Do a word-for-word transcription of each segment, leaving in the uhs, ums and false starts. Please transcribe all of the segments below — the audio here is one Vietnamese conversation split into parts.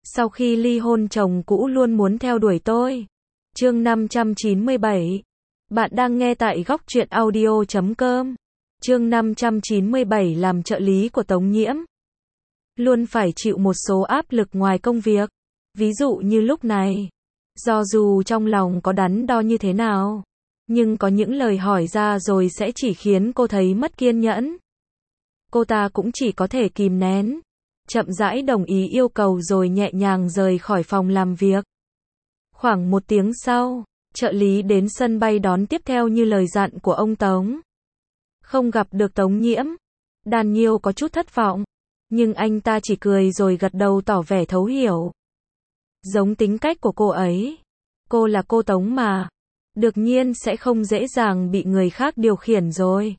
Sau khi ly hôn chồng cũ luôn muốn theo đuổi tôi. Chương năm trăm chín mươi bảy. Bạn đang nghe tại góc truyện audio chấm com. Chương năm trăm chín mươi bảy làm trợ lý của Tống Nhiễm. Luôn phải chịu một số áp lực ngoài công việc. Ví dụ như lúc này. Do dù trong lòng có đắn đo như thế nào, nhưng có những lời hỏi ra rồi sẽ chỉ khiến cô thấy mất kiên nhẫn. Cô ta cũng chỉ có thể kìm nén, chậm rãi đồng ý yêu cầu rồi nhẹ nhàng rời khỏi phòng làm việc. Khoảng một tiếng sau, trợ lý đến sân bay đón tiếp theo như lời dặn của ông Tống. Không gặp được Tống Nhiễm, Daniel có chút thất vọng, nhưng anh ta chỉ cười rồi gật đầu tỏ vẻ thấu hiểu. Giống tính cách của cô ấy, cô là cô Tống mà, đương nhiên sẽ không dễ dàng bị người khác điều khiển rồi.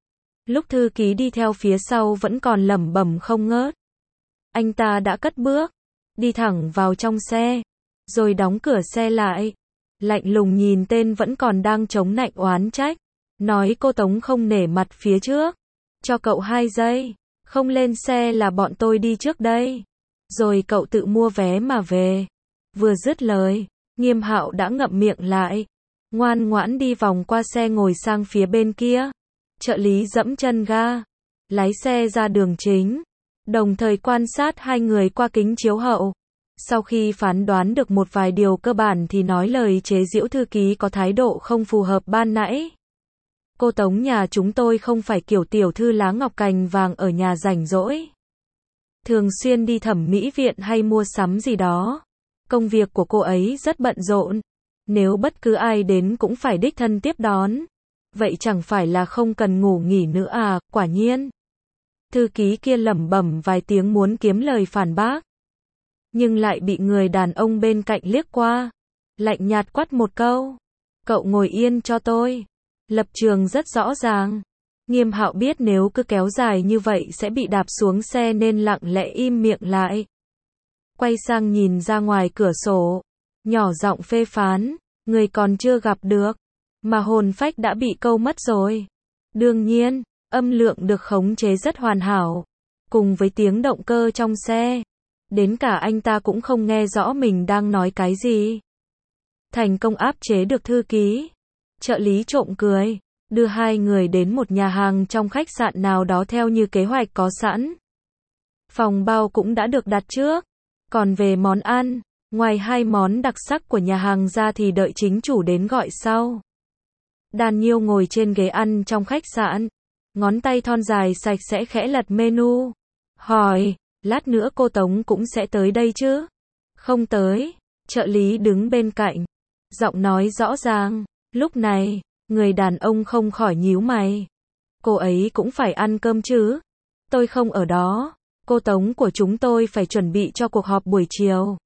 Lúc thư ký đi theo phía sau vẫn còn lẩm bẩm không ngớt. Anh ta đã cất bước, đi thẳng vào trong xe, rồi đóng cửa xe lại. Lạnh lùng nhìn tên vẫn còn đang chống nạnh oán trách, nói cô Tống không nể mặt phía trước. Cho cậu hai giây, không lên xe là bọn tôi đi trước đây. Rồi cậu tự mua vé mà về. Vừa dứt lời, Nghiêm Hạo đã ngậm miệng lại, ngoan ngoãn đi vòng qua xe ngồi sang phía bên kia. Trợ lý giẫm chân ga, lái xe ra đường chính, đồng thời quan sát hai người qua kính chiếu hậu. Sau khi phán đoán được một vài điều cơ bản thì nói lời chế giễu thư ký có thái độ không phù hợp ban nãy. Cô Tống nhà chúng tôi không phải kiểu tiểu thư lá ngọc cành vàng ở nhà rảnh rỗi, thường xuyên đi thẩm mỹ viện hay mua sắm gì đó. Công việc của cô ấy rất bận rộn, nếu bất cứ ai đến cũng phải đích thân tiếp đón. Vậy chẳng phải là không cần ngủ nghỉ nữa à? Quả nhiên. Thư ký kia lẩm bẩm vài tiếng muốn kiếm lời phản bác, nhưng lại bị người đàn ông bên cạnh liếc qua, lạnh nhạt quát một câu. Cậu ngồi yên cho tôi. Lập trường rất rõ ràng. Nghiêm Hạo biết nếu cứ kéo dài như vậy sẽ bị đạp xuống xe nên lặng lẽ im miệng lại. Quay sang nhìn ra ngoài cửa sổ, nhỏ giọng phê phán, người còn chưa gặp được, mà hồn phách đã bị câu mất rồi. Đương nhiên, âm lượng được khống chế rất hoàn hảo, cùng với tiếng động cơ trong xe, đến cả anh ta cũng không nghe rõ mình đang nói cái gì. Thành công áp chế được thư ký. Trợ lý trộm cười, đưa hai người đến một nhà hàng trong khách sạn nào đó theo như kế hoạch có sẵn. Phòng bao cũng đã được đặt trước. Còn về món ăn, ngoài hai món đặc sắc của nhà hàng ra thì đợi chính chủ đến gọi sau. Daniel ngồi trên ghế ăn trong khách sạn, ngón tay thon dài sạch sẽ khẽ lật menu. Hỏi, lát nữa cô Tống cũng sẽ tới đây chứ? Không tới. Trợ lý đứng bên cạnh, giọng nói rõ ràng. Lúc này, người đàn ông không khỏi nhíu mày. Cô ấy cũng phải ăn cơm chứ? Tôi không ở đó. Cô Tống của chúng tôi phải chuẩn bị cho cuộc họp buổi chiều.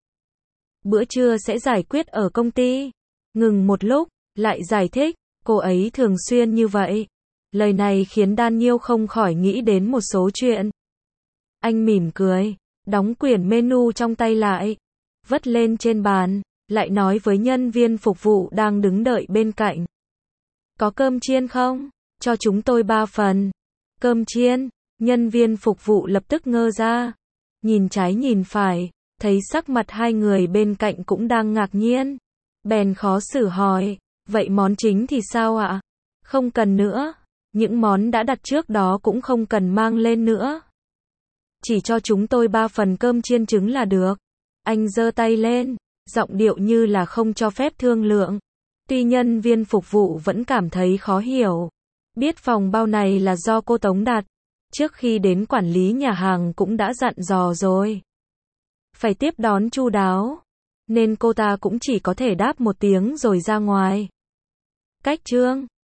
Bữa trưa sẽ giải quyết ở công ty. Ngừng một lúc, lại giải thích, cô ấy thường xuyên như vậy. Lời này khiến Daniel không khỏi nghĩ đến một số chuyện. Anh mỉm cười, đóng quyển menu trong tay lại, vất lên trên bàn, lại nói với nhân viên phục vụ đang đứng đợi bên cạnh. Có cơm chiên không? Cho chúng tôi ba phần. Cơm chiên? Nhân viên phục vụ lập tức ngơ ra, nhìn trái nhìn phải, thấy sắc mặt hai người bên cạnh cũng đang ngạc nhiên. Bèn khó xử hỏi, vậy món chính thì sao ạ? Không cần nữa, những món đã đặt trước đó cũng không cần mang lên nữa. Chỉ cho chúng tôi ba phần cơm chiên trứng là được. Anh giơ tay lên, giọng điệu như là không cho phép thương lượng. Tuy nhân viên phục vụ vẫn cảm thấy khó hiểu, biết phòng bao này là do cô Tống đặt. Trước khi đến quản lý nhà hàng cũng đã dặn dò rồi, phải tiếp đón chu đáo, nên cô ta cũng chỉ có thể đáp một tiếng rồi ra ngoài. Cách trương,